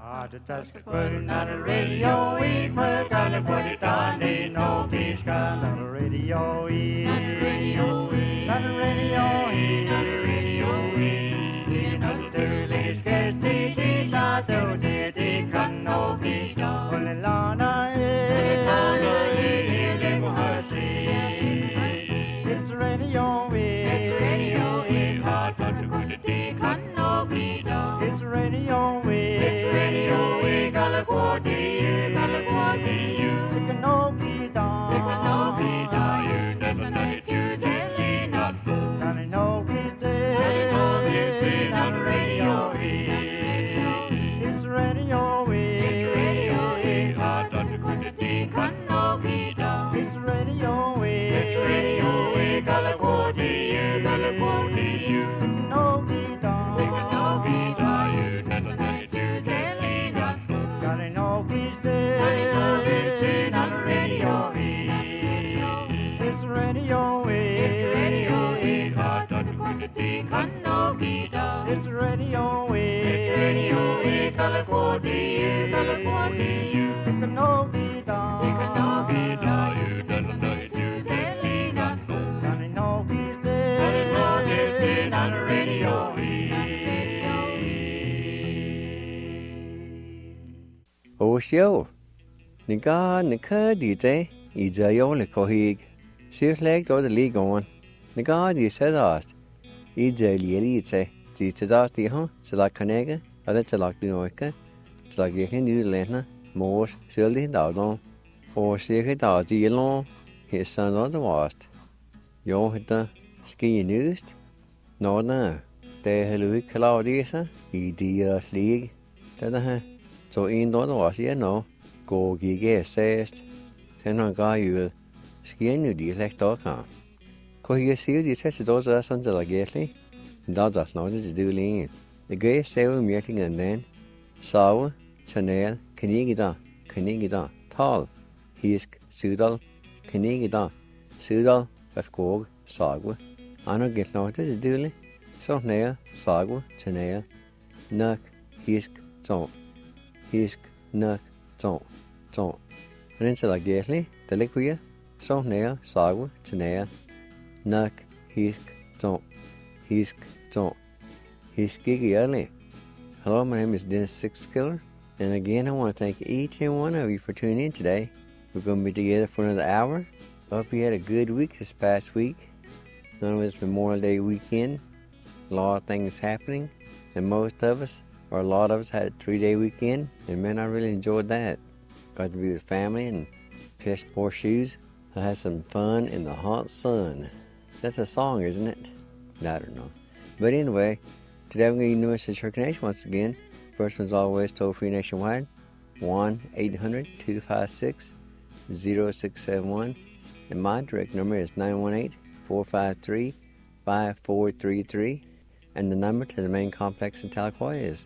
the touch putting on the radio, we put on the body down, they know peace on the radio, on the radio, on the radio, on the radio, we know the early scarce they did not do, they can no be done. Well, Lana, it's the radio, it's the radio, it's hard but the good they can no be done. It's the radio, it's the radio, we got a body, you got a body, you can no be done. They can no be done, you never know it, you telling us go. And I know he's dead, on the radio, it's the radio, it's the radio, it's hard but the good they can no be done. It's the radio, it's the radio, we got a body, you got a body, you can no be done. They can no be done, you never know it, you telling us go. And I know he's dead, on the radio, it's the radio, it's the radio, it's hard but the good they can no be done. It's the radio, it's the radio, we got a body, you got a body, you can no be done. They can no be done, you never know it, you telling us go. And I know he's dead, on the radio. Osio, Nika DJ, Ijayo Likohig, Shift leg to the league on. Nika, you said asked, Ija Lielite, Gita the huh, Selak Kanega, other Chalak Dinoika, Chalak Yakin New Lena, more Shirley Dowdon, or Shake Dowdy alone, his son on the wast. Yo hit the ski news? No, no, they Louis Claudius, Idia League, Tada. So in the was you know, go gig says, then on guy you will skin you the like dog. Co you see the says those are sons of like gately, that's not to do lean. The gay sail meeting and then sour, chanel, canigida, tall, hisk, sudal, canigida, sudal, baskog, sagwa. I don't get not to do so nail, sagwa, chanel, nuck, hisk, so. Hisk, nuck, ton. And then like gately, the liquia, so nail, sagwa, chanea, nuck, hisk, ton. Hiskigi early. Hello, my name is Dennis Sixskiller, and again I want to thank each and one of you for tuning in today. We're going to be together for another hour. I hope you had a good week this past week. None of it's Memorial Day weekend. A lot of things happening, and most of us, or a lot of us, had a 3-day weekend, and man, I really enjoyed that. Got to be with family and fish horseshoes. I had some fun in the hot sun. That's a song, isn't it? I don't know. But anyway, today I'm going to use Message Church Nation once again. First one's always toll-free nationwide, 1-800-256-0671. And my direct number is 918-453-5433. And the number to the main complex in Tahlequah is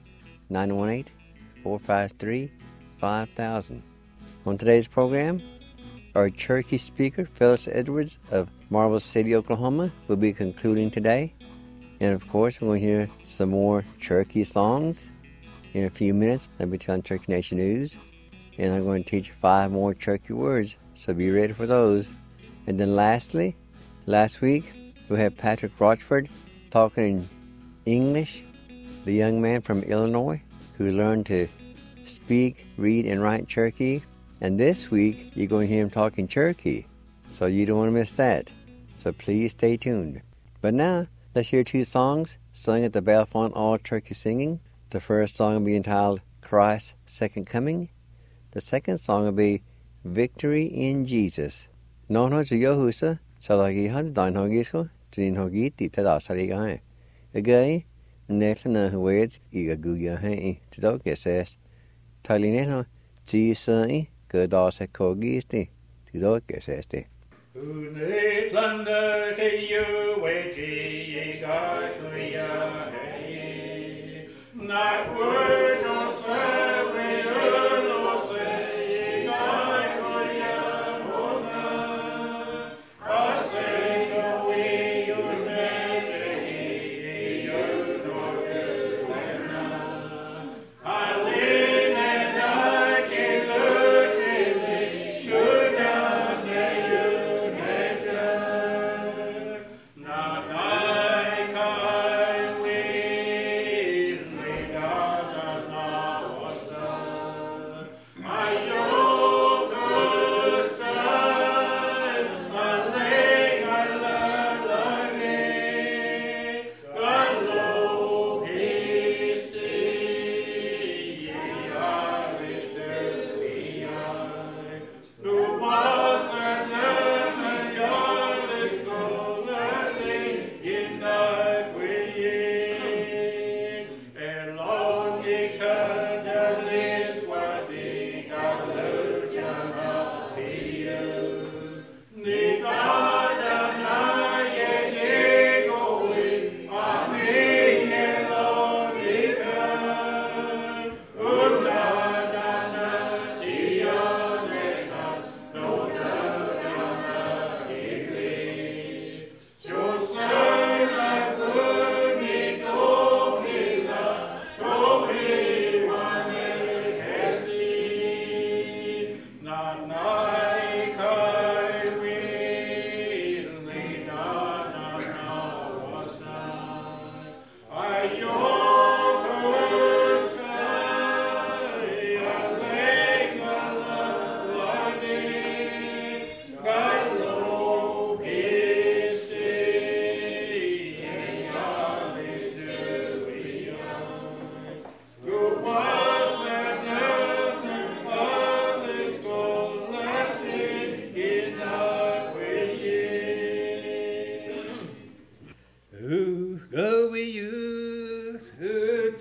918-453-5000. On today's program, our Cherokee speaker, Phyllis Edwards of Marble City, Oklahoma, will be concluding today. And of course, we're going to hear some more Cherokee songs. In a few minutes, I'll be telling Cherokee Nation News. And I'm going to teach 5 more Cherokee words, so be ready for those. And then lastly, last week, we had Patrick Rochford talking in English, the young man from Illinois who learned to speak, read, and write Cherokee. And this week, you're going to hear him talking Cherokee, so you don't want to miss that. So please stay tuned. But now, let's hear 2 songs sung at the Bellefonte All Cherokee Singing. The first song will be entitled Christ's Second Coming. The second song will be Victory in Jesus. No no to Yahusa, Salagi had dine hogisko, Tin Hogiti Tadasarigae. Again, Netlana who waits, Igaguya Hay, Tidokes, Talineno, Gisai, Godas at Kogisti, Tidokes. Unetlanda you wait, Gakuya, not word or I live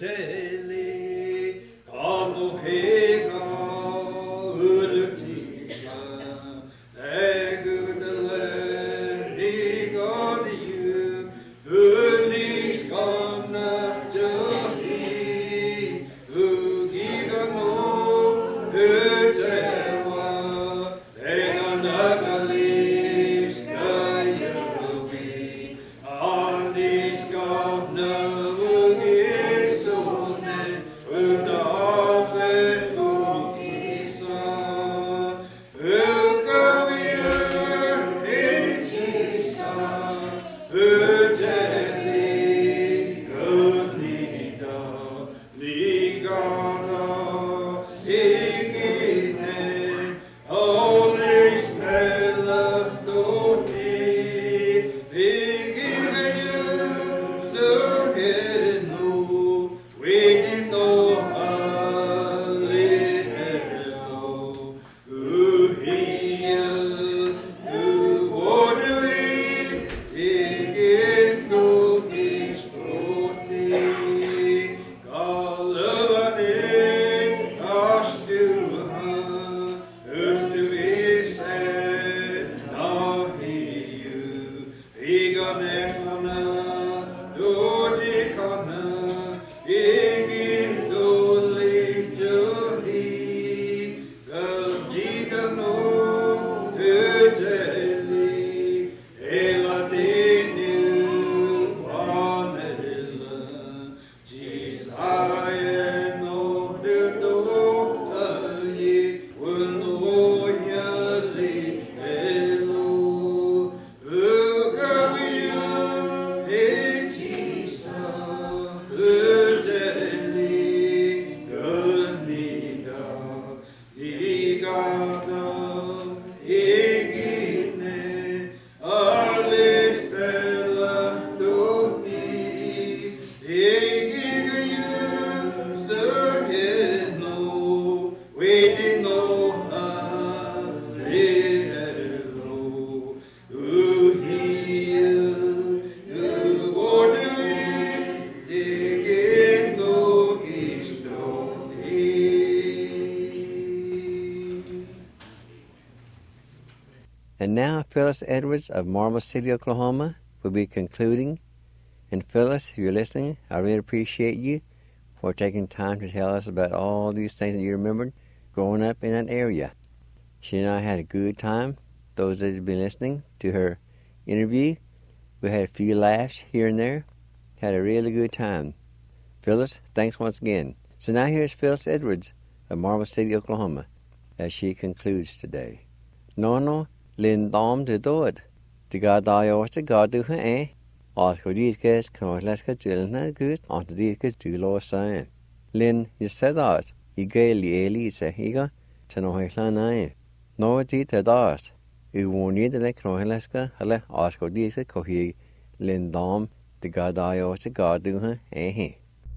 And now Phyllis Edwards of Marble City, Oklahoma will be concluding. And Phyllis, if you're listening, I really appreciate you for taking time to tell us about all these things that you remembered growing up in that area. She and I had a good time. Those that have been listening to her interview, we had a few laughs here and there. Had a really good time. Phyllis, thanks once again. So now here's Phyllis Edwards of Marble City, Oklahoma, as she concludes today. No, Lynn Dom de Dood. The God I was the God do her Oscar these guys can let's get children good on the these guys do law sign. Lynn, you said that. You gave the Elisa Higa to know his line. No, tea to that. You won't need the neck no Alaska, Hale Oscar these cohy Lynn Dom, the God I was the God do her I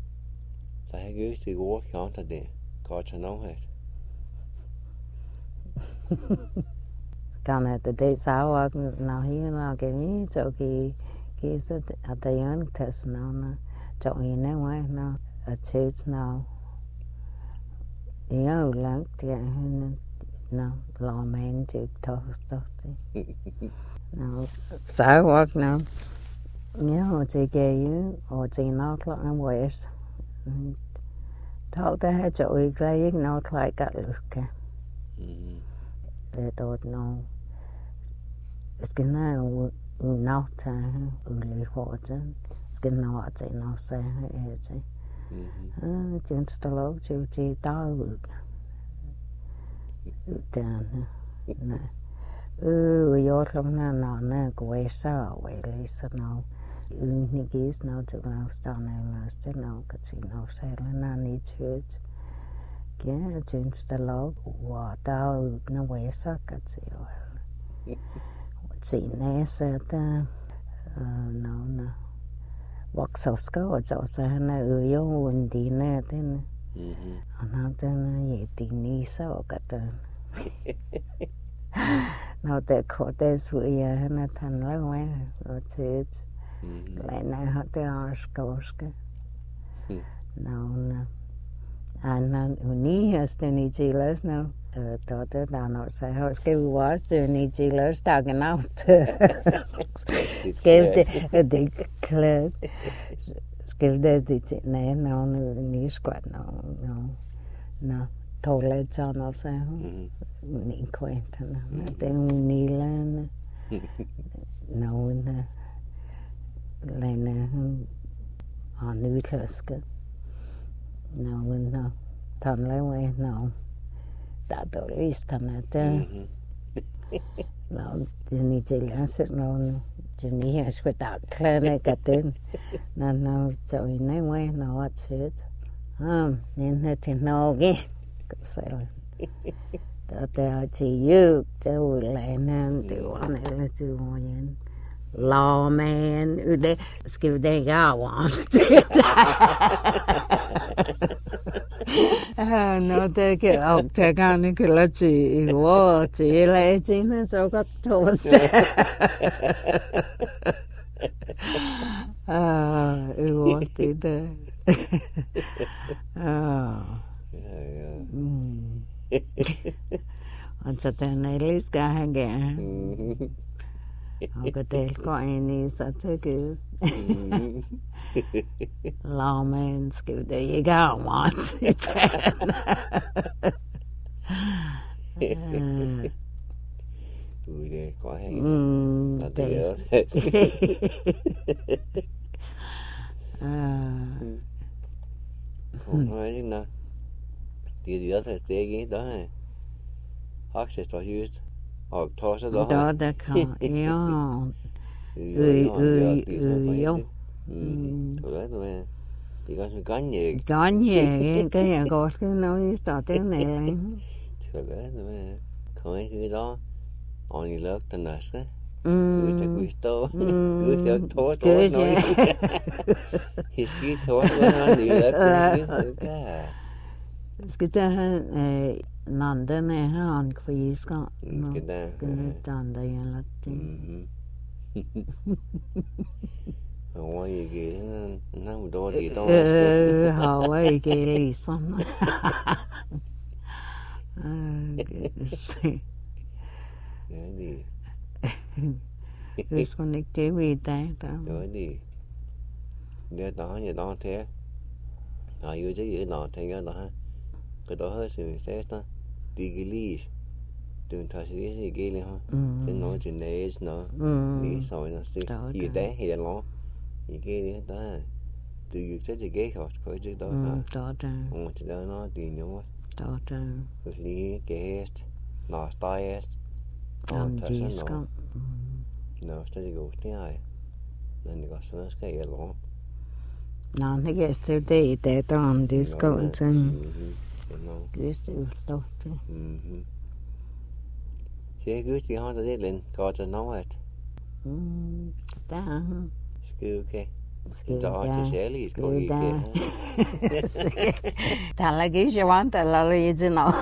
goes to walk on today. God to know it. Còn là từ đây sao nào hier nào cái chỗ cái sự ở đây anh test nào nó chỗ này ngoài nó ở church nào yêu lắm thì nó lo men chụp toast nào sao work nào nhớ chỉ cái ở chỉ nó là anh wears thâu tới chỗ cái nó lại cả được cả để tôi nó cái nào nào ta lấy họ chứ cái nào chạy nào xe hay chứ chuyện stalo chuyện chỉ tao tên nè yo không nào nè quay sao quay lấy sao nào những cái nào từ nào sao này là sẽ nào cái gì nào sẽ là nani church cái chuyện stalo của tao nó quay sao cái gì chị nè sẽ ta nào nè hoặc sau có chỗ sẽ là yo vấn đề nè thế nè nó tên gì tin đi sao cả tên nào để khó để suy là thành là ngoài rồi chết lại này họ để Oscar no. And ni has the ni chillers no. Daughter down outside house give was the ni chillers tagging out. Skrev det kläd. Skrev det nej no ni squat no. Toilet on outside. Ni quaint na. Den ni lan. No na. Lena on utläska. No. Tan lewe no. Dato listana te. No, ni chillers no. Ni has with that clinic at then. No, so in no way, no, what's it? Then it no again. So, that you, the land and the one to one. Lawman, they skrev det jag var. No, det kan inte läsa i vår till läsningen så gott tås. Uvårt i det. Och så den är lite hänga. Och det går in i så tycker Lawman skrev det jag var. Det có hänga. Det không nói nữa. Thì đó là cái đó này. Học sẽ cho use. Học thô sẽ đó. Đó đã có. Ơi. Rồi đó thì có nhiều. Có nhiều cái nhà có cái nói tỏ tiếng này lại. Rồi đó không cái đó. Only love the nurse. Good to Gusto. Good to thô nói. His kid thô nói đi love cái. Ska ta London är han kvar ska. Ska ta där i Latin. Hawaii cái nó đồ gì đó. Hawaii cái liksom. Cái gì? Hur ska ni till vidare då? Cái gì? Det đó như đó thế. Yêu chứ gì đó thế cái đó hơi sự thế đó. Đi cái lý. Đừng thay cái gì cái này ha. Cái nói chuyện này nó. Đi soi nó sự. Gì đấy thì nó. Gì cái này đó. Từ việc sẽ chỉ cái họ khỏi chứ đó. Đó ra. Chỉ đó nó đi nhau. Đó ra. Cái lý cái nó style. Chỉ ska. Nó sẽ gå till här. Men det går så ska jag långt. No, ne yesterday det on disco sen. Just stod. Thế cứ chỉ hỏi tới lên có cho nó hết. Ta. Skue okay. Đó chỉ sẽ lý có gì kia. Ta là cái gì want là lý gì nó.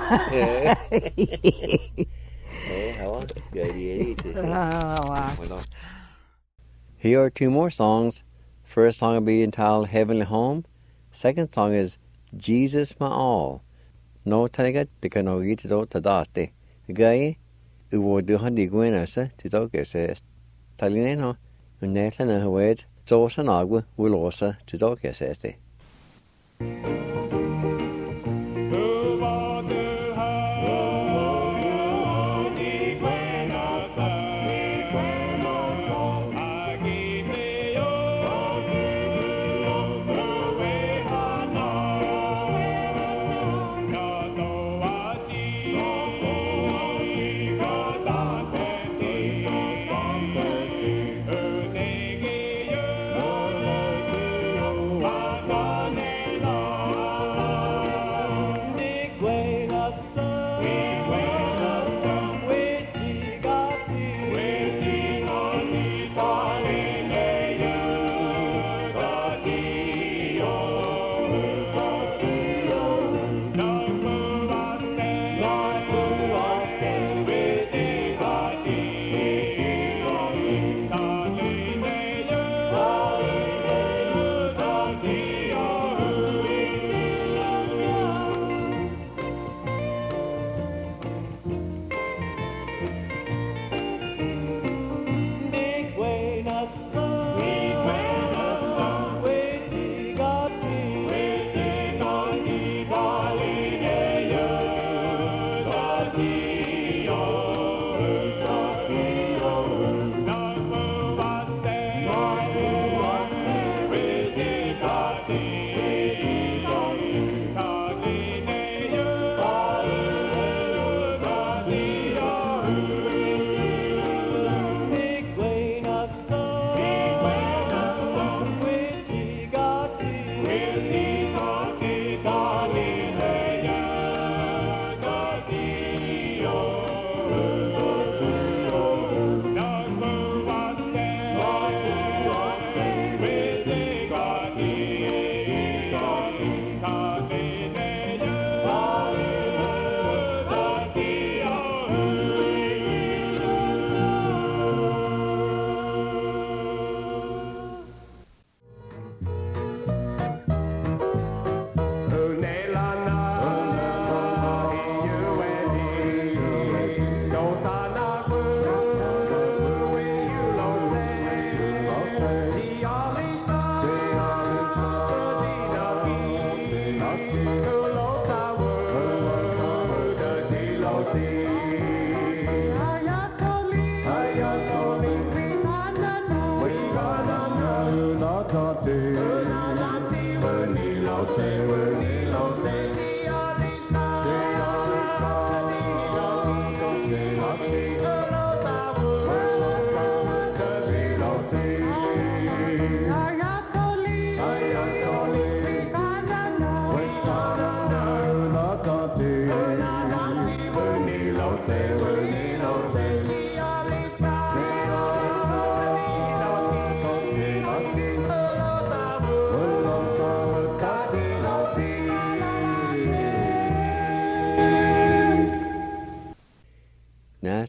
Here are two more songs. First song will be entitled Heavenly Home. Second song is Jesus My All. No taniga tikanogi to tadaste. Gai uwo duhan di guenasa to dogese. Talineno, Nathan and Hawed, Josa Nagua, Willosa to dogese. Bye.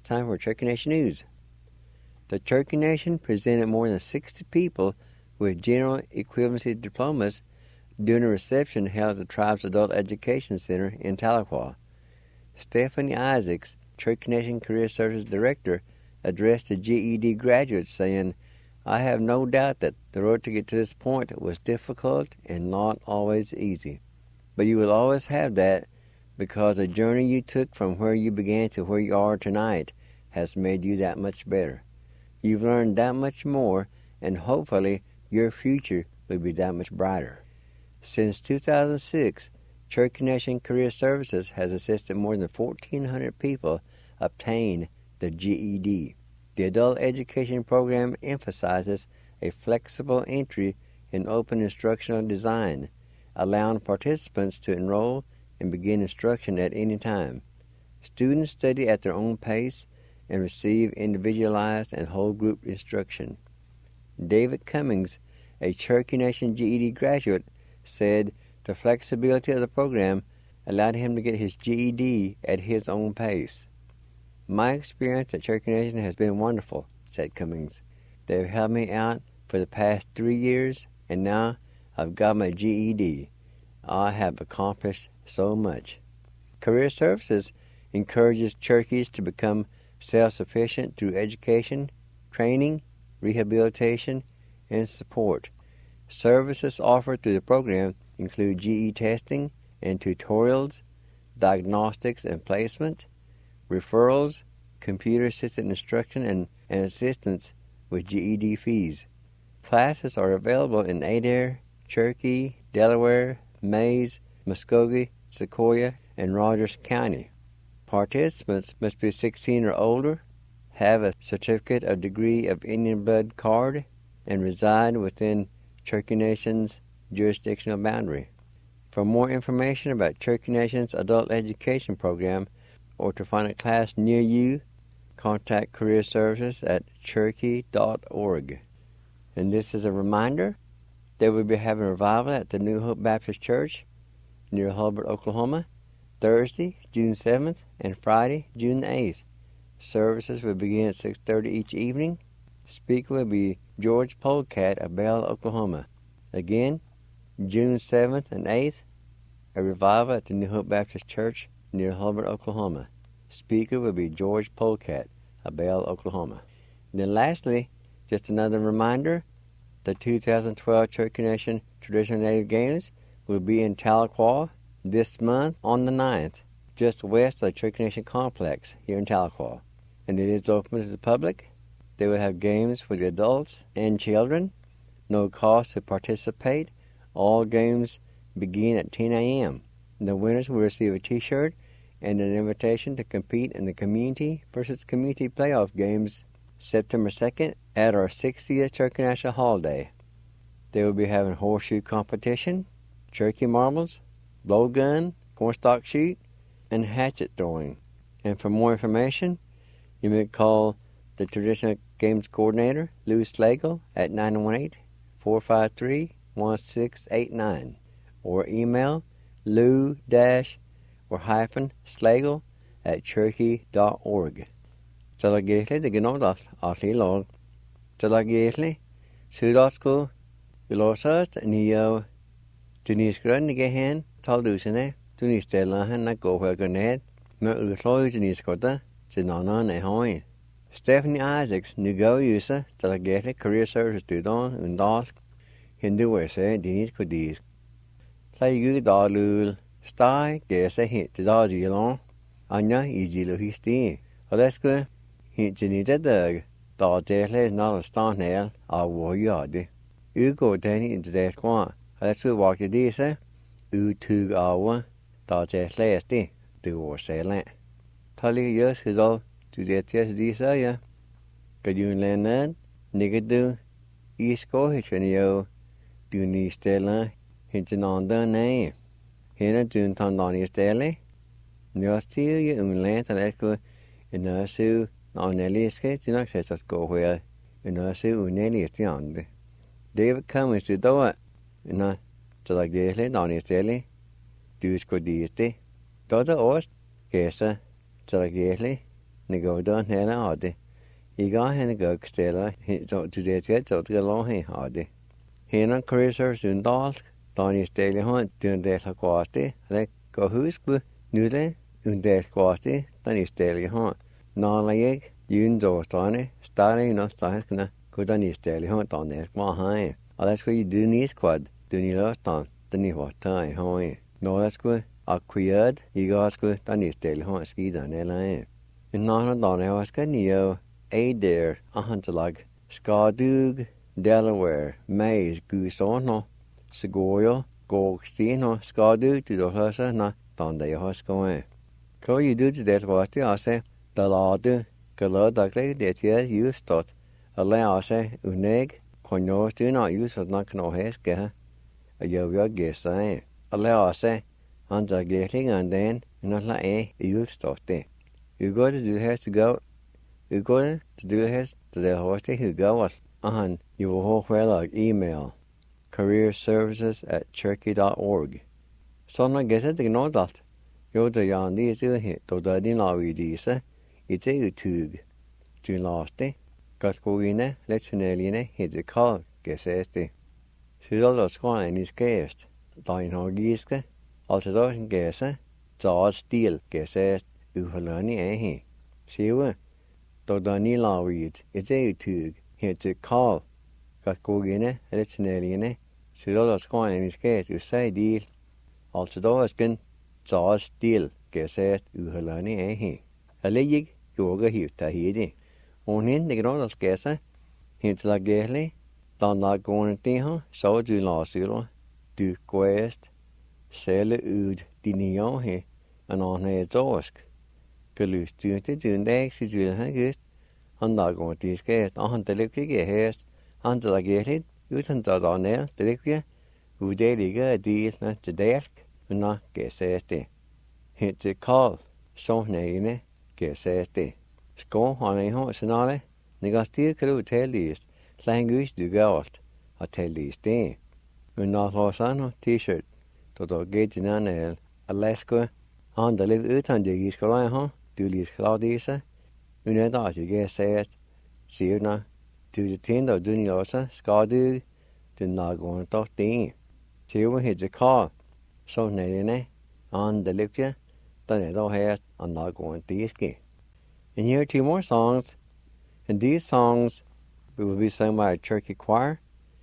it's time for Cherokee Nation News. The Cherokee Nation presented more than 60 people with general equivalency diplomas during a reception held at the tribe's Adult Education Center in Tahlequah. Stephanie Isaacs, Cherokee Nation Career Services Director, addressed the GED graduates saying, "I have no doubt that the road to get to this point was difficult and not always easy. But you will always have that because the journey you took from where you began to where you are tonight has made you that much better. You've learned that much more, and hopefully your future will be that much brighter." Since 2006, Cherokee Nation Career Services has assisted more than 1,400 people obtain the GED. The adult education program emphasizes a flexible entry and open instructional design, allowing participants to enroll and begin instruction at any time. Students study at their own pace and receive individualized and whole group instruction. David Cummings, a Cherokee Nation GED graduate, said the flexibility of the program allowed him to get his GED at his own pace. "My experience at Cherokee Nation has been wonderful," said Cummings. "They've helped me out for the past 3 years, and now I've got my GED. I have accomplished so much." Career Services encourages Cherokees to become self-sufficient through education, training, rehabilitation, and support. Services offered through the program include GE testing and tutorials, diagnostics and placement, referrals, computer-assisted instruction, and assistance with GED fees. Classes are available in Adair, Cherokee, Delaware, Mays, Muskogee, Sequoyah, and Rogers County. Participants must be 16 or older, have a Certificate of Degree of Indian Blood card, and reside within Cherokee Nation's jurisdictional boundary. For more information about Cherokee Nation's adult education program or to find a class near you, contact Career Services at cherokee.org. And this is a reminder that we'll be having a revival at the New Hope Baptist Church near Hulbert, Oklahoma, Thursday, June 7th, and Friday, June 8th. Services will begin at 6:30 each evening. Speaker will be George Polecat of Bell, Oklahoma. Again, June 7th and 8th, a revival at the New Hope Baptist Church near Hulbert, Oklahoma. Speaker will be George Polecat of Bell, Oklahoma. And then lastly, just another reminder, the 2012 Cherokee Nation Traditional Native Games will be in Tahlequah this month on the 9th, just west of the Cherokee Nation Complex here in Tahlequah. And it is open to the public. They will have games for the adults and children. No cost to participate. All games begin at 10 a.m. The winners will receive a T-shirt and an invitation to compete in the Community versus Community Playoff Games September 2nd at our 60th Cherokee National Holiday. They will be having horseshoe competition, Cherokee marbles, blowgun, cornstalk shoot, and hatchet throwing. And for more information, you may call the Traditional Games Coordinator, Lou Slagle, at 918-453-1689, or email lou-slagle@cherokee.org. Talagisli de genodas asilog. Talagisli sudosku ilosast nio tunisgrun gehen taldusene tunistelahan na gohwagonet me usloi tuniskota tinana nehoi. Stephanie Isaacs nugo usa talagisli Career Services tudon undask hindu wese dinis kudis. Tlaygu dalul stai gese hit dadilon anya ijilu histi. Alesku hit jinita dug dadele not a stanel a woyadi. Ugo deni into that quan. Alesku walk the disa utug awa dadele esti do or salant. Tali yus hidal to the tes disa ya. Kadun lenad nigadu isko hitchenio do ni stella hitchenonda name. Hena dun tandani stelle. Njöstiu ju umlent alesku inösu noneliske tunaxesas gohwea inösu unelisti ande. David Cummings to doa ina talagesle nonistele dusko diiste. Doda ost gesa talagesle ni go don hena ade. I ga hena go stela to det get to the long he ade. Hena cruiser sun dalk, Donny stela hon dun det ha kwasti, le go husbu nude det kwasti, Donny stela hon. Na like yun do stane, stane no stane go Donny stela hon don det ma hai. Alles what you do ni squad, do ni lost on, Donny what time hoi. No that's good. A queerd, I gas go Donny stela hon ski dan ela. In na Donny was ga neo Adair a huntelag, Skadug, Delaware, Mays, Gusono, Segoyo, Gogstino, Skadug to the Hussa, na Donde Hoscoe. Co you do to that what I say, the ladu, Galodagly, that year you stot, allow say, Uneg, Conyo, do not use of not no heska, a yo guess I. Allow say, under getting and then, not like you stot there. You got to do has to go. You go to do his to the host who go on you will hold well email careerservices@cherokee.org. So na get it no that you the yan these hit to the dinner we these it's a tug to last day got go in let's nearly hit the call guess este she all squan in his guest dine hogiske also don't guess George Steele guess est uhalani he she were to the nila weed, it's a tug, here to call. Got go in let's nearly so all squan in his case, you say deal. Also, has been George Steele, guess it, Uhalani, he. A leg, yoga here, Tahiti. On in the ground guess, hints like gaily, don't not going to so do last year, do quest, sell ud, dinio he, and on a dosk. Gelus tuinte doen de ik si ha gest han da go dis gest han de lekje gest han de gest utan da da ne de lekje u de ligge de na te desk na geseste hit te call so neine geseste sko han ei ho senale negastir kru telist language du galt a telist de na rosano t-shirt to do getinanel alaska han de live utan de giskola ha du lis Claudisa, une da je says, Sirna, to the tin of Duniosa, Skadu, to Nagon of Dean. Till hit the call, so Nedine, on the Lipia, the Nedo has on Nagon Diski. And here are 2 more songs, and these songs will be sung by a Cherokee choir.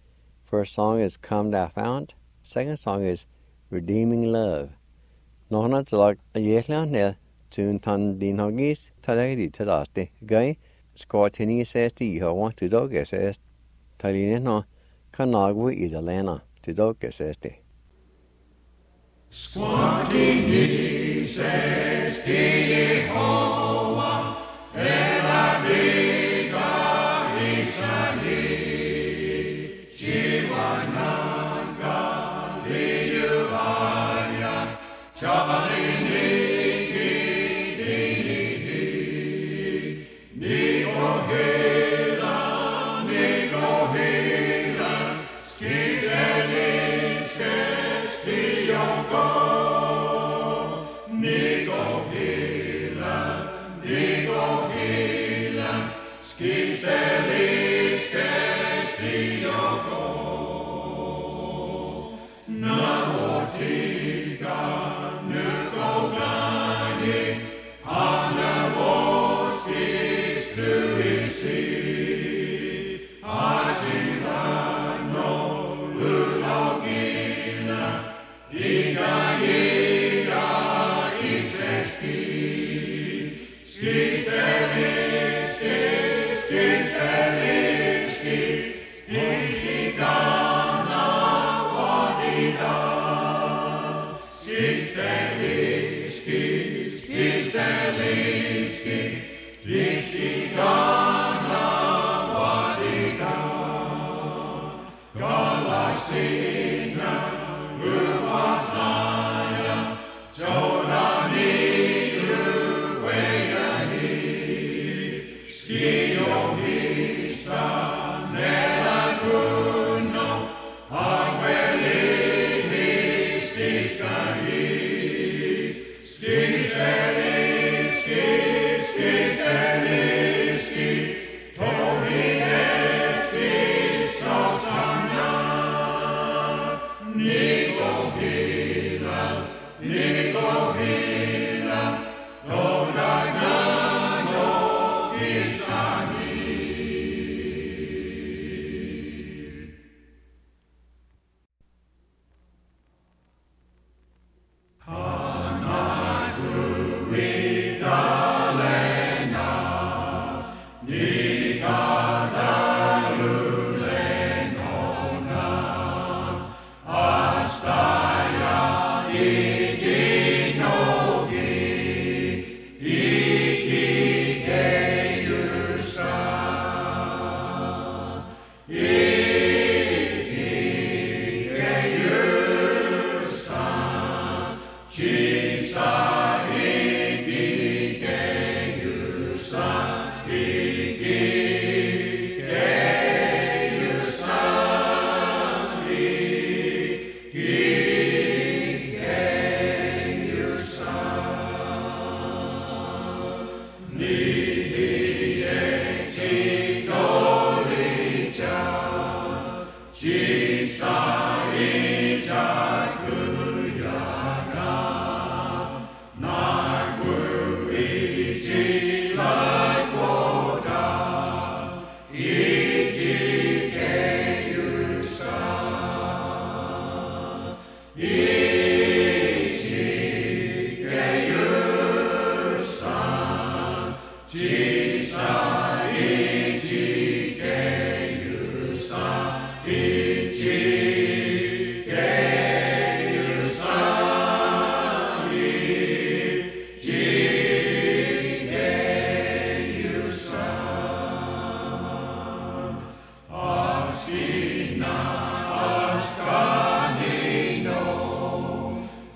First song is Come Thou Fount, second song is Redeeming Love. No, not like a yes now. Tun tan din hogis tadari tadaste gai skotini says the want to dog says taline no kanagu idalena to dog says the Skotini says the Jehovah Eladiga Isani Chiwananga Liyuanya Chabalini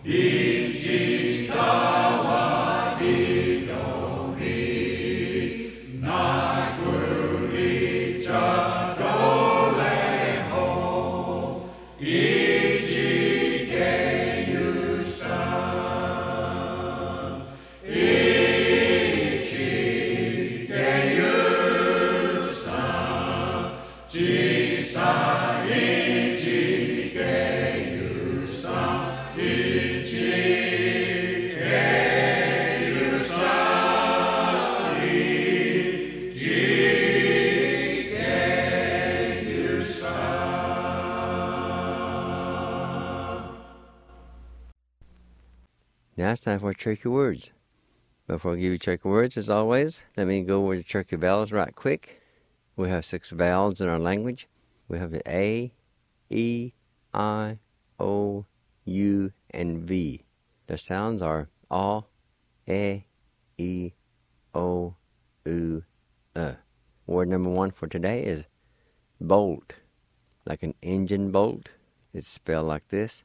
Ichi sawa idohi, nakwuri chadoleho, ichi geyusan, ichi geyusan, jisa ichi geyusan, ichi geyusan, ichi geyusan. Now it's time for Turkey Words. Before I give you Turkey Words, as always, let me go over the Turkey vowels right quick. We have 6 vowels in our language. We have the A, E, I, O, U, and V. The sounds are A, E, O, U, Word number 1 for today is bolt. Like an engine bolt. It's spelled like this.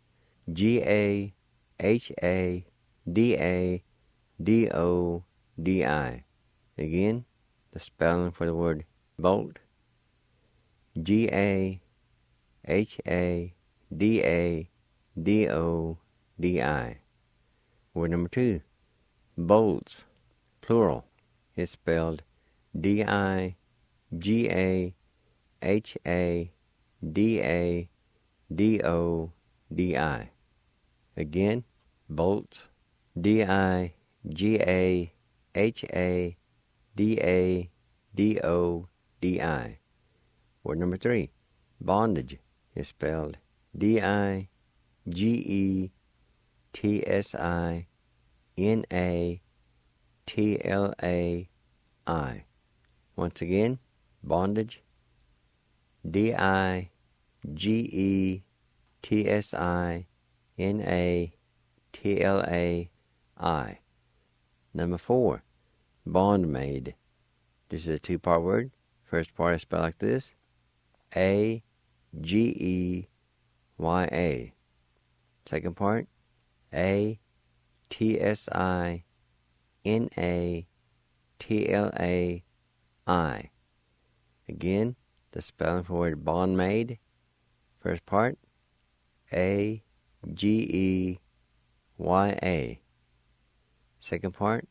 G-A-H-A-D-A-D-O-D-I. Again, the spelling for the word bolt. G-A-H-A-D-A-D-O-D-I. Word number 2, bolts, plural. It's spelled D-I-G-A-H-A-D-A-D-O-D-I. Again, bolts, D-I-G-A-H-A-D-A-D-O-D-I. Word number 3, bondage, is spelled D-I-G-E-T-S-I-N-A-T-L-A-I. Once again, bondage, D-I-G-E-T-S-I-N-A-T-L-A-I. Number 4, bondmaid. This is a 2-part word. First part is spelled like this. A-G-E-Y-A. Second part, A-T-S-I-N-A-T-L-A-I. Again, the spelling for the word bondmaid. First part, A-G-E-Y-A. Second part,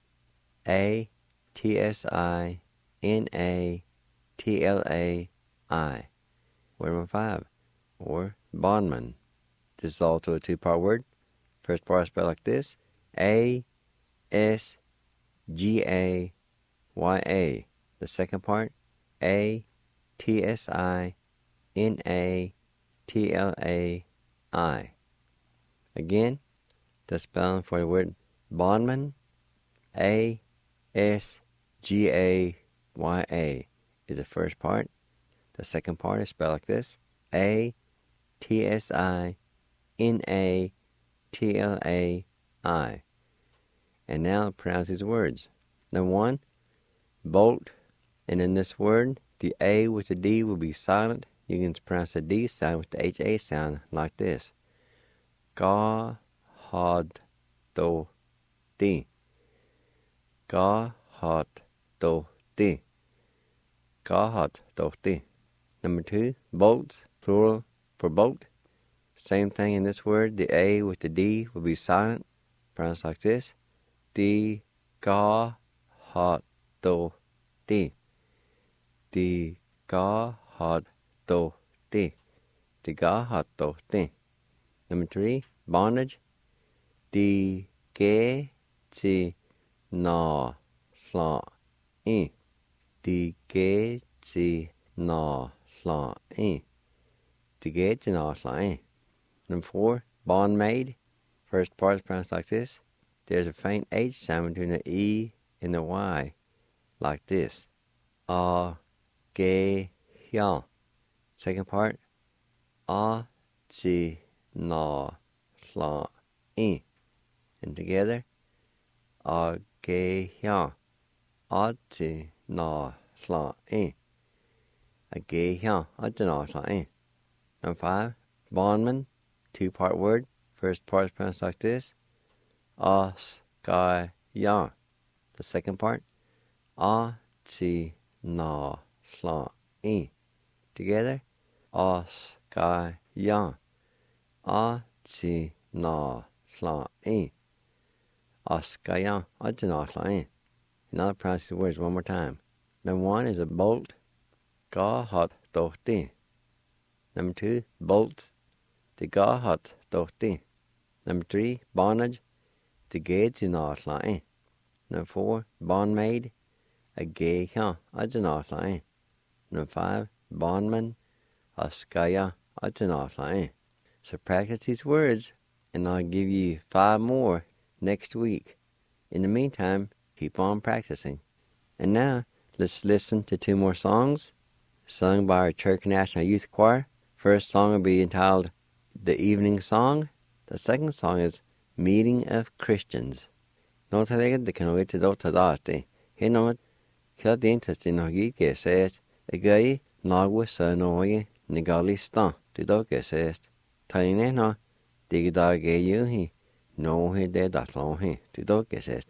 A-T-S-I-N-A-T-L-A-I. Word number 5, or bondman. This is also a 2-part word. First part is spelled like this. A-S-G-A-Y-A. The second part, A-T-S-I-N-A-T-L-A-I. Again, the spelling for the word bondman, A-S-G-A-Y-A, is the first part. The second part is spelled like this. A-T-S-I-N-A-T-L-A-I. And now pronounce these words. Number 1, bolt. And in this word, the A with the D will be silent. You can pronounce the D sound with the H-A sound like this. Ga-had-do-di. Ga-had-do-di. Ga-had-do-di. Number 2, bolts, plural for bolt. Same thing in this word. The A with the D will be silent. Pronounced like this. Di ga-had-do-di. Di ga-had-do-di. Di ga-had-do-di. Number 3, bondage. Di ge-ji-na-sla-i. Di ge-ji-na-sla-i. Di ge-ji-na-sla-i. Number 4, bondmaid. First part is pronounced like this. There's a faint H sound between the E and the Y, like this. A-ge-hya. Second part, A-ji-na-sla-i. And together, A-ge-hya. A-ji-na-sla-i. A-ge-hya. A-ji-na-sla-i. Number 5, bondman. 2-part word. First part is pronounced like this. A-S-K-Y-A. The second part. A-T-Na-Sla-E. Together. A-S-K-Y-A. A-T-Na-Sla-E. A-S-K-Y-A. A-T-Na-Sla-E. Now I'll pronounce the words one more time. Number 1 is a bolt. Ga-hat-do-ti. Number 2, bolt. The ga-hat-do-ti. Number 3, bondage. The ga-ti-na-sla-e. Number 4, bondmaid. A ga-ha-a-ti-na-sla-e. Number 5, bondman. A ska-ya-a-ti-na-sla-e. So practice these words, and I'll give you 5 more next week. In the meantime, keep on practicing. And now, let's listen to 2 more songs sung by our Church National Youth Choir. First song will be entitled The Evening Song. The second song is Meeting of Christians. No talegad de canoe to do tadaste. He no kill the interest in Hogike says, a guy nagwa sanoye nigali stan to doke says. Taine no digda gay you he no he de that long he to doke says.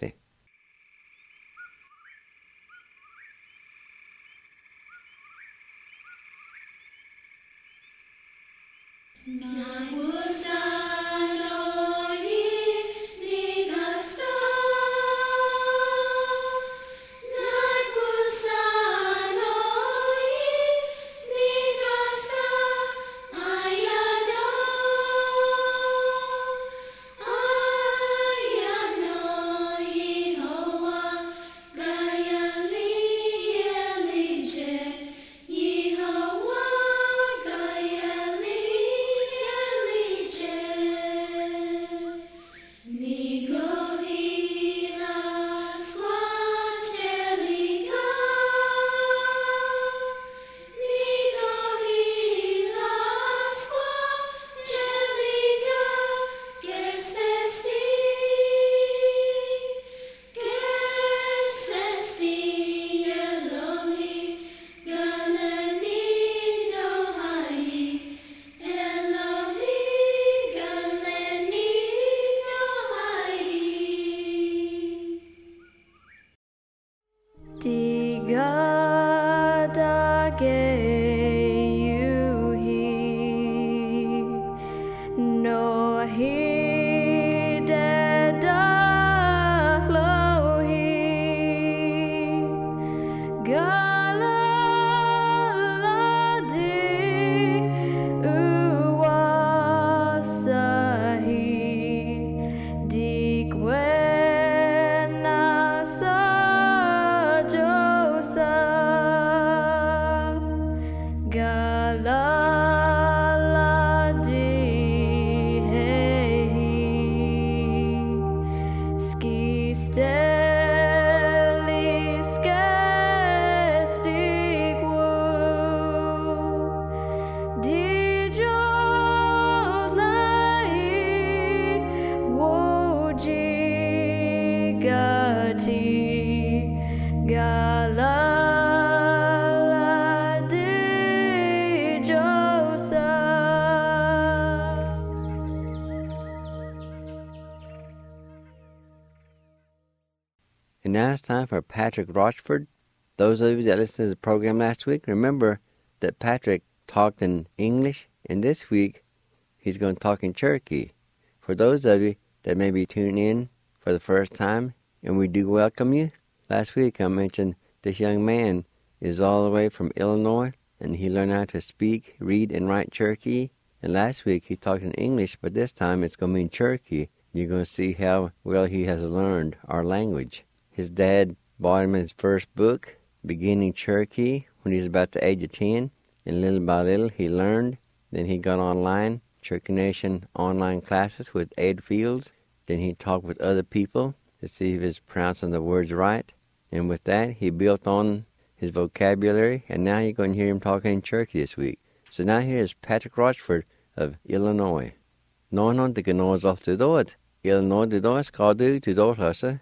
And now it's time for Patrick Rochford. Those of you that listened to the program last week, remember that Patrick talked in English, and this week he's going to talk in Cherokee. For those of you that may be tuning in for the first time, and we do welcome you. Last week I mentioned this young man is all the way from Illinois, and he learned how to speak, read, and write Cherokee. And last week he talked in English, but this time it's going to be in Cherokee. You're going to see how well he has learned our language. His dad bought him his first book, Beginning Cherokee, when he was about the age of 10. And little by little he learned. Then he got online, Cherokee Nation online classes with Ed Fields. Then he talked with other people to see if he was pronouncing the words right. And with that, he built on his vocabulary, and now you're going to hear him talking in Cherokee this week. So now here is Patrick Rochford of Illinois. No te gnos off to do it. Illinois to do it, Scadu to do it,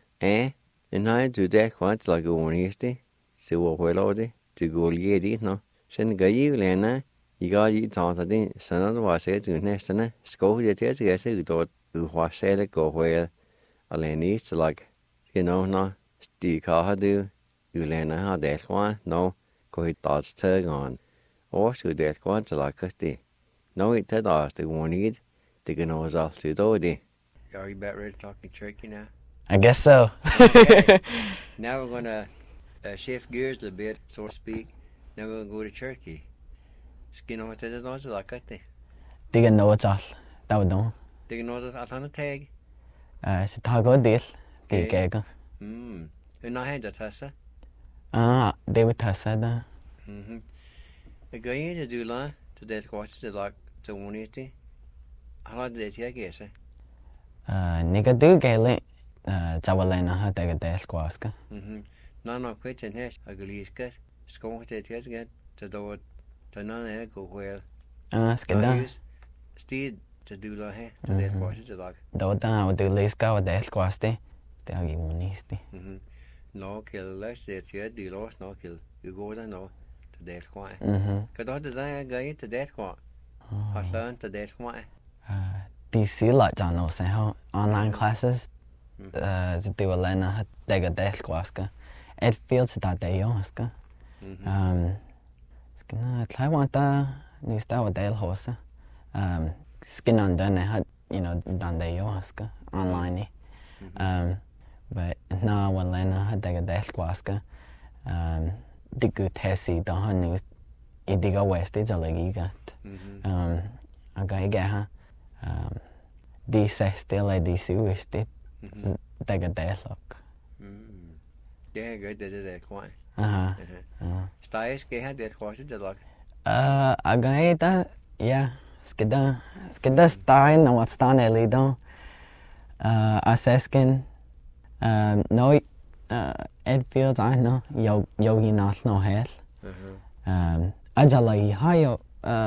and I do that quite like a one yesterday. So what will I do? To go liedi, no? Send a guy lena, I går i tårn, og det sådan noget var sæt ud næsten. Skål det til at se ud af sæt gå højere og lade næst til like når de kan have det udlænder har det kvar når går i dats tagen. Og så det kvar til like det. Når it der det warning det kan også altid do det. Are you about ready to talk in turkey now? I guess so. Okay. Now we're gonna shift gears a bit, so to speak. Now we're gonna go to Turkey. Skin over to the north like that. Det kan noget alt. Der var dog. Det kan noget at han tag. Så tager godt del. Det er gækker. Men når han der tager Det vil tage sig der. Jeg går ind og du lader til det kort til like til unity. Har det til at gøre sig. Nika du gale. Javalena har det der skwaska. Når kvitchen her og galiska. Skål det til at gøre til dog til når jeg går vel. Skal der. Sted til du lader her til det kort til like. Dog der og det læsker og det skwaste. Det er jo unisti. Nå kælder det til at de lås nå kæld. Vi går der nå til det kort. Kan du det der gøre til det kort? Har lært til det kort? De siger at jeg så har online classes. Det var længe at det skwaska. Et feels that det jo skal. Skal jeg Taiwan der nu står der hos. Skin on den har done det jo skal online. But now when Lena had det skwaska. Det kunne teste der har nu i det går west det er ikke godt. Og jeg har de ses stille de synes det det lok. Det er godt det kort. Steg skal have det kort til lok. Jeg der ja skal der stege når at stande lidt der. Assesken no it feels I know yogi not no head. Ajala hayo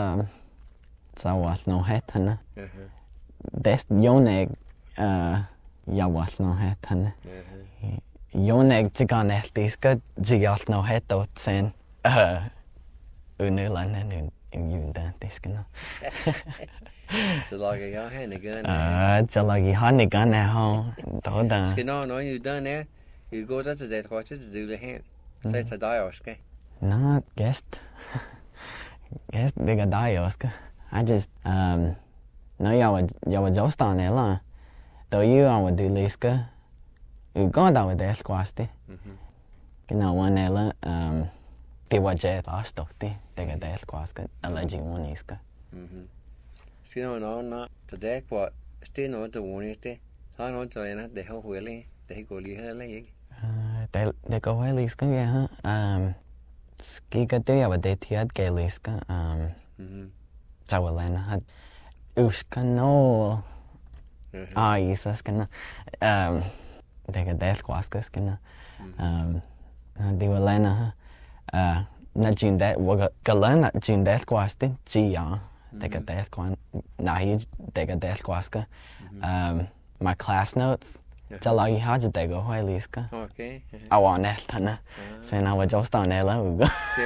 så was no head henne. Det joneg jeg was no head henne. Joneg til kan det skal jeg no head og sen underlanden en junda det skal no. Så lager jeg hende igen. Så lager jeg hende igen her. Der. Skal når you done there, you go der til det kort til du det her. Så tager dig også, skal? No, guest, det kan dig også. I just no jeg var just on eller. Då ju jag var det läska. Jag går där med det skvaste. Genau one eller det var jag fast då det kan det skvaska eller jimoniska. Skal når til det kort sten over til unity. Så når til en det har hulle, det går lige heller ikke. Det går heller ikke ja. Skiga det jeg var det til at galiska. Så var Lena had uska no. Så skal det kan det skvaska skal det var Lena na jinda var galana jinda skvaste ja. Det kan det skvaska. Nej, det kan det skvaska. My class notes. Så lager jeg har det går højliska. Okay. Jeg var næst henne. Så jeg var just on eller.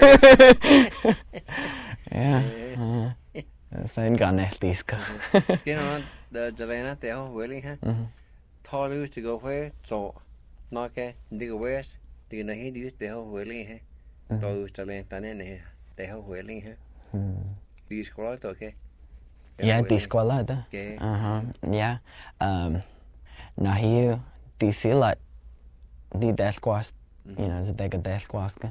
Ja. Så en gang næst liska. Skal når der Lena det har hulle her. Tar du til gå høj så nok det går west. Det er helt just det har hulle her. Der ud til Lena der her. Det har hulle her. De skal okay. Ja, de skal det. Ja. Når her de siger at de der skvast, så det kan der skvaske.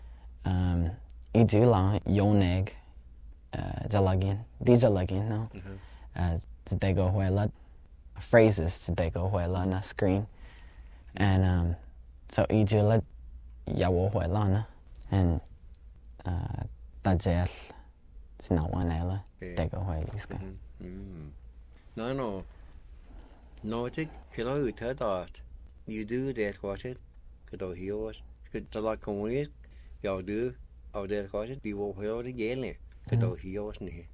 I July joneg jalagin. De jalagin no. Så det går højt phrases så det går højt na screen. And so I July jeg var højt and der er snarere eller det går højt liska. No, det kan du tage der. You do det kvartet. Kan du høre os? Skal der lade kommunist? Jeg do og det kvartet. De var højere det gælde. Kan du høre os her?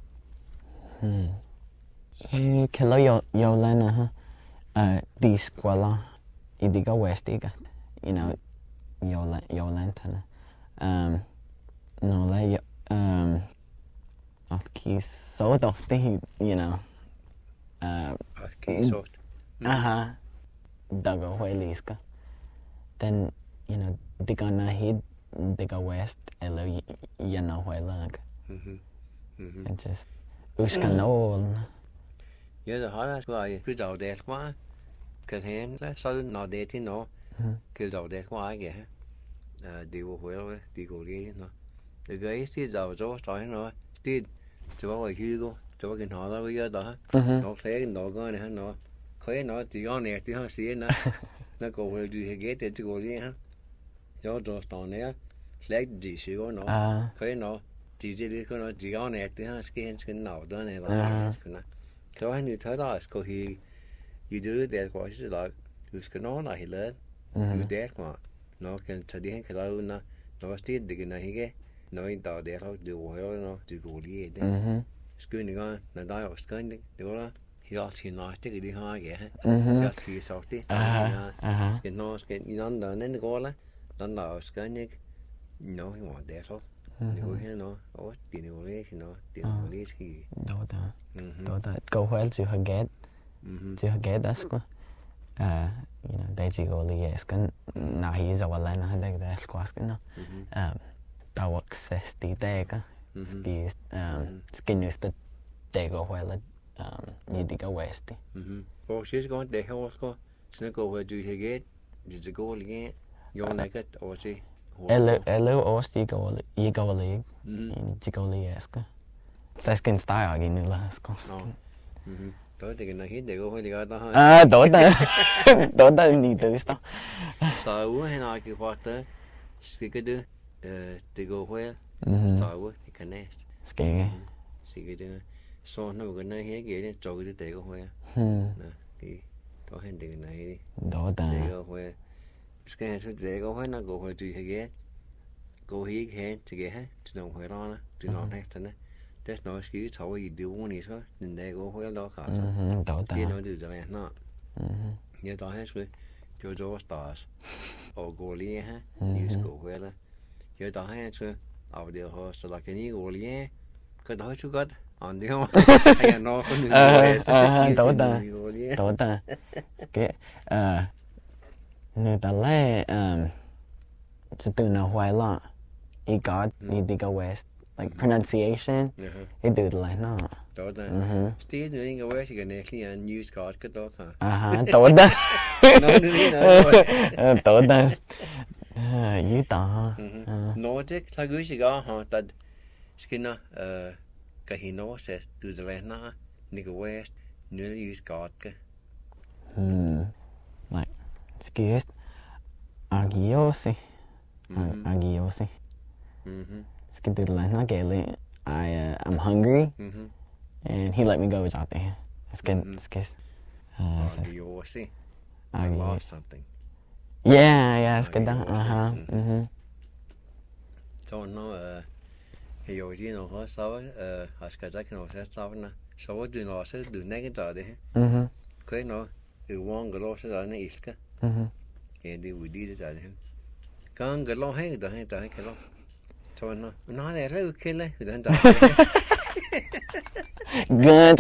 Kan du jo lande her? De skoler i det går west ikke? Jo lande henne. No, he's so tough, you know. Sort. Dago Hueliska. Then, you know, Digana Hid, Diga West, Elo Yana Huelag. And just Uskanol. Yeah, the hardest why cứ đầu đẹp quá. Cái hẹn là sao nó đẹp thì nó cứ đầu đẹp quá kìa. Đi vô huế rồi, đi cổ đi nó. Để cái xí đầu cho trói nó. Xí cho bao người hư cô, cho bao người họ đó bây giờ đó. Nó thế nó coi này nó. Khói nó chỉ có nè thì nó xí nó. Nó cổ huế đi cái ghế thì cổ đi ha. Cho tỏ này á. Lấy gì xí của nó. Khói nó chỉ đi cái nó chỉ có nè thì nó cái nào đó này là nó. So when you tell us, go he, you do that what is like, who's going on, he learn, you that one, no can study him, Kaluna, no still digging a higge, knowing that they have to do well, no, to go lead. Schooling on, the die of scanning, the order, he also not take the high, just he salty, skin no skin, you know, and then the gola, don't know scanning, no, he want that off. Go here, no, or dinner, you know, dinner, he. Đó câu hỏi chưa hết đó sku you know they chỉ gọi là scan na hi giờ là na đây cái squash cái nó tao access tí đây cái skin is the đây câu hỏi là như đi cái west Well, she's going to hell sku sẽ go where do you get did you go again you like it or see Hello osti câu là câu là chỉ câu là scan Sai skin style again là skin. Tối thì cái này hít để cô phải đi coi đó. Tối ta đi tới đó. Sao uống hay nói cái phát tới, cái đứa, thì cô phải, sao uống thì cái này. Cái. Cái đứa, so nó cái này hết cái này cho cái đứa để cô phải. Thì tối hay để cái này đi. Đó ta. Để cô phải, cái này để cô phải nó cô phải tùy hay cái, cô hít hết thì cái hết, chỉ đồng phải lo nó, chỉ lo hết thôi nè. There's no excuse how you do one is then they go where look at. You know do the not. You don't have to do stars. Or go lie ha. You go where. You don't have to out the host like any go lie. Cái đó chú gật on the home. I know không Đó ta. Cái người ta lấy từ nào hoài lo. He got need to go west. Like pronunciation, it do like no. Đó ta. Still doing a way to get and use card cái đó hả? Đó ta. Nó Đó ta. You ta. Nordic là cái gì đó hả? Tại cái nó cái hình nó sẽ do the land nó, nigga west, nữa use card cái. Like excuse. Agiosi. I'm hungry, and he let me go out there. It's good. I lost something. Yeah, it's good. So no, he always know sao has cái cái nó sẽ sao nè, sao do nó sẽ do này cái đó đấy. Cái nó, uống cái lo sẽ đó này ít cái. Cái đi vui đi đó đấy. Càng cái lo hay đó hay cái lo. So nó là rất ok đấy, đừng trả. Good.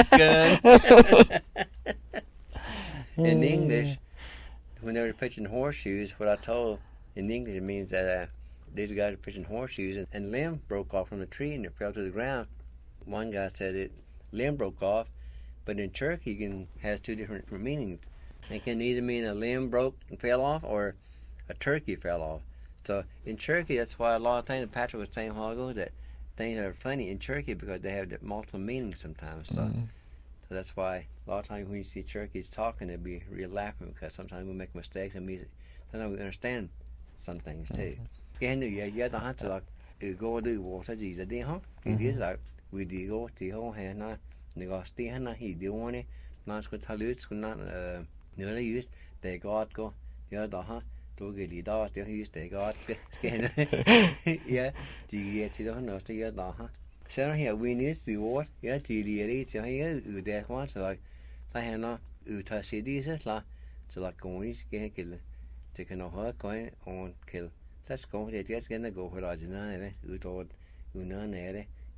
In English, when they were pitching horseshoes, what I told in English it means that these guys were pitching horseshoes and limb broke off from the tree and it fell to the ground. One guy said it limb broke off, but in Turkey it has two different meanings. It can either mean a limb broke and fell off or a turkey fell off. So in Turkey, that's why a lot of times Patrick was saying a while ago that things are funny in Turkey because they have multiple meanings sometimes. So that's why a lot of times when you see Turkeys talking, they'll be real laughing because sometimes we make mistakes and sometimes we understand some things too. Cái này giờ đó hát là go do what gì giờ đi hả? Cái gì là we đi go thì không hay na negotiate hay na he đi one na squat halut squat na nữa là use they got go giờ đó hả? Tôi cái gì đó thì use they got cái này yeah chỉ đó nó chỉ đó hả? Sau đó here we need to what yeah chỉ đi thì hay để quan so like hay nó ta sẽ đi là so like going cái chỉ cái nó hết coi on kill. Let's go. Let's get go for the original. Uto, una nere.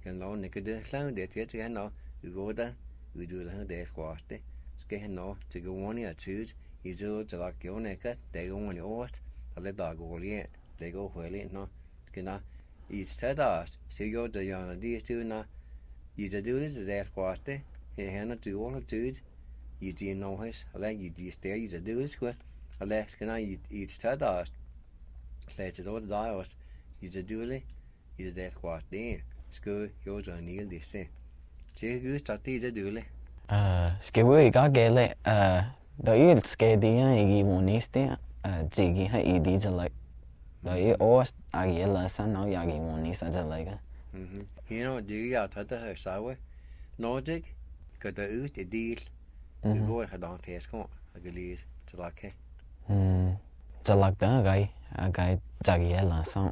Kan lov nikke det lang det til til han ugoda udu han det kwaste. Skal han nå til gående at tid i så til at gøre nækket det gående året eller der går lige det går hele nå kan i stedet så jo det jo de stuna i det det kwaste han er til året tid i de nåhes eller i de steder i det sgu eller skal i stedet slet det der også i det kwaste skal jo så nil det se det er just det dule skal vi ikke gælde der er skal det ikke moniste jigi har i det til like der er også agela så når jeg i moniste til like det er at det her sawe Nordic kan der ud det del det går har der til skål og lige til like til like der gai agela så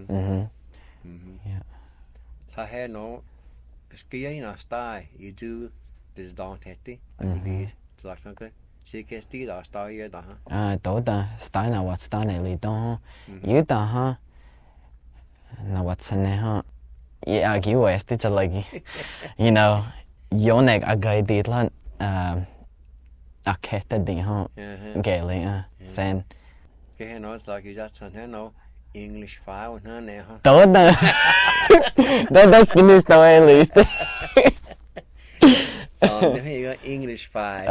ja så her nå skal jeg ind og stege i du det der tætte og lige til like noget Sikke stil og støj der. Der steiner wat steiner lidt der. Jo der har. Når wat sådan her. Ja, giver jeg det til like. You know, Jonek agay dit land. Akette det her. Gale sen. Kan han også lage det sådan her nå. English file her nær. Der skal ni stå at læse. Så det her er English file.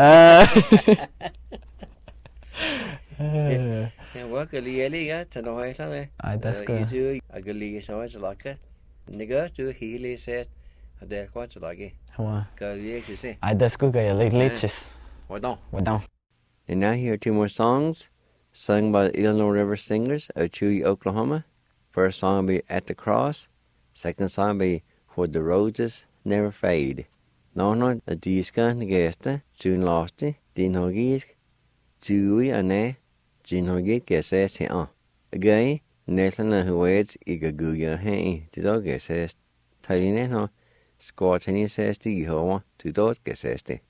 Jeg worker lige til noget sådan. Ej, det skal. Jeg kan lige så også lage. Nikker du hele sæt. Og det er godt til lage. Kan lige ikke se. Ej, det skal jeg lidt litches. Hvordan? And now here are two more songs sung by the Illinois River Singers of Chewy, Oklahoma. First song will be At the Cross. Second song will be For the Roses Never Fade. Nå, at de skal gæste, tyn loste, din hogisk, tui ane, din hogik gæses her. Gæi, næslerne huets ikke guger her, det dog gæses. Taline her, skår tænge sæs de herovre, det dog gæses det.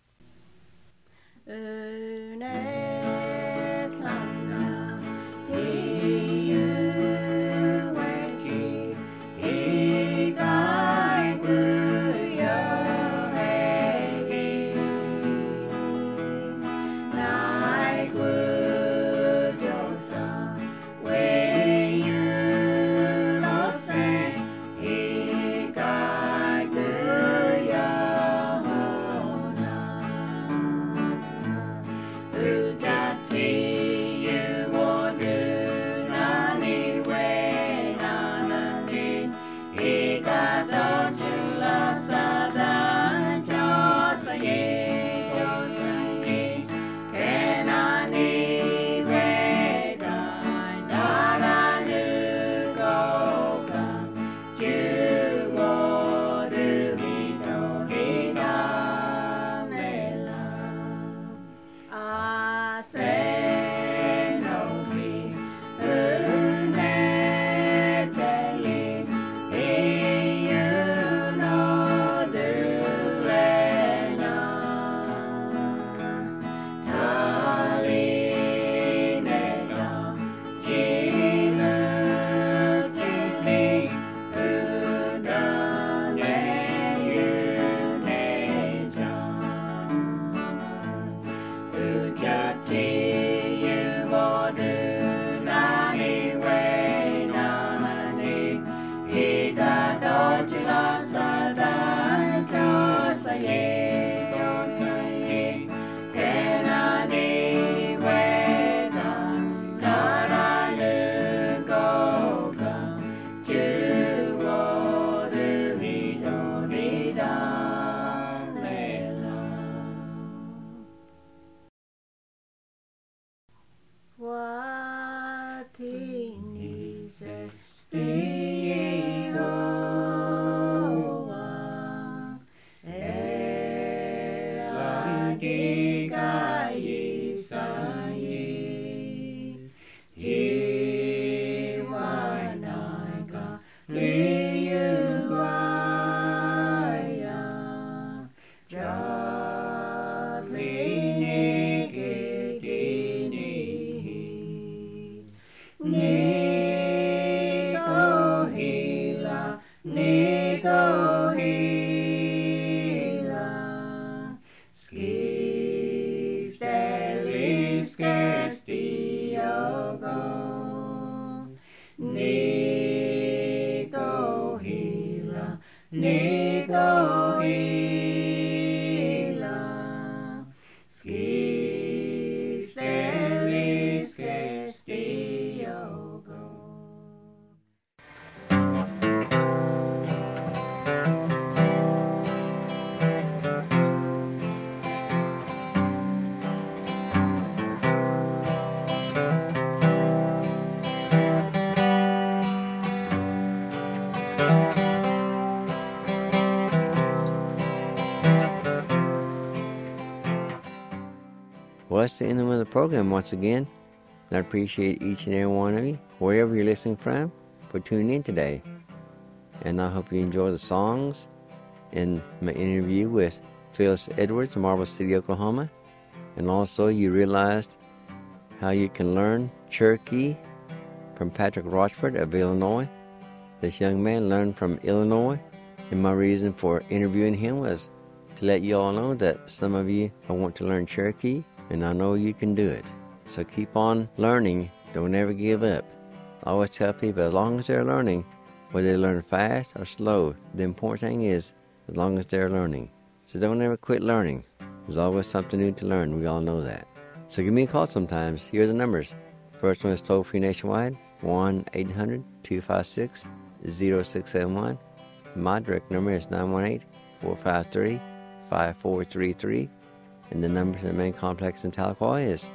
Ni go Nico hila, Nico hila, ski stelis gestio go. Well, that's the end of the program once again. And I appreciate each and every one of you, wherever you're listening from, for tuning in today. And I hope you enjoy the songs and my interview with Phyllis Edwards of Marble City, Oklahoma. And also you realized how you can learn Cherokee from Patrick Rochford of Illinois. This young man learned from Illinois, and my reason for interviewing him was to let you all know that some of you want to learn Cherokee, and I know you can do it. So keep on learning. Don't ever give up. I always tell people, as long as they're learning, whether they learn fast or slow, the important thing is as long as they're learning. So don't ever quit learning. There's always something new to learn. We all know that. So give me a call sometimes. Here are the numbers. First one is toll-free nationwide, 1-800-256-0671. My direct number is 918-453-5433. And the number to the main complex in Tahlequah is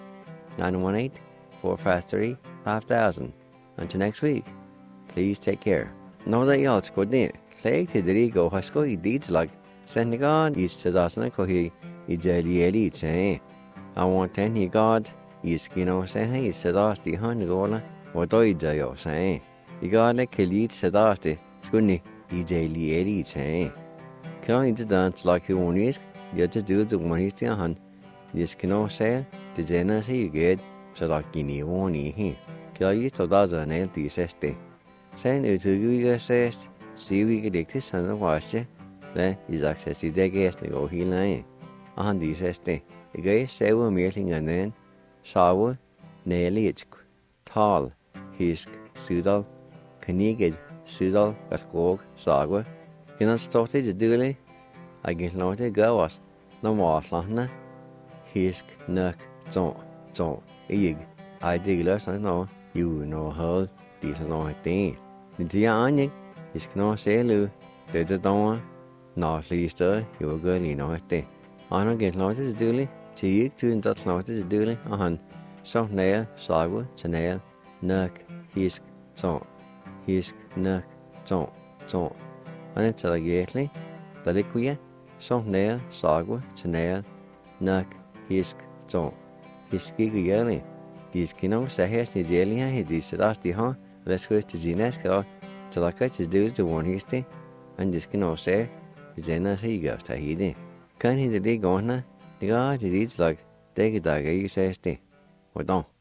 918-453-5000. Until next week, please take care. Know that y'all it's good day. Clay to the go hasko I deeds like sending God is to dasna kohi I jeli say. I want ten he God is kino say he said us the hun gola or doi jayo say. The God like kilit said us the skunny I jeli say. Can I dance like you want is? You just do the one he's the hun. This cannot say the general say you get so like guinea one he. Can you to does an LT seste? Sen utugiga says, see we get this and the wash. Then is access to the guest and go he line. On this este, the guy say we're meeting and then saw nail tall, hisk, sudal, caniged, sudal, gatgog, sagwa. Can I start it duly? I get noted go us, no more lahna, hisk, nuck, don't, egg. I dig less, I know, you know how, these are no thing. The Dianic is no sailor, there's a dawn, not least, you were good, you know, at day. I don't get noted duly, to and that's noted duly, so nail, sagwa, chanail, nuck, hisk, nuck, and it's a gately, the liquia, so nail, sagwa, chanail, nuck, hisk, hiski yelly. These kino say has the jelly, he discussed the huh, let's go to the next car, till I catch his dude the one history, and this kino say, his enna he goes to he. Can he the dig on her? The guy, it is like, take it like you say, stay. Or don't.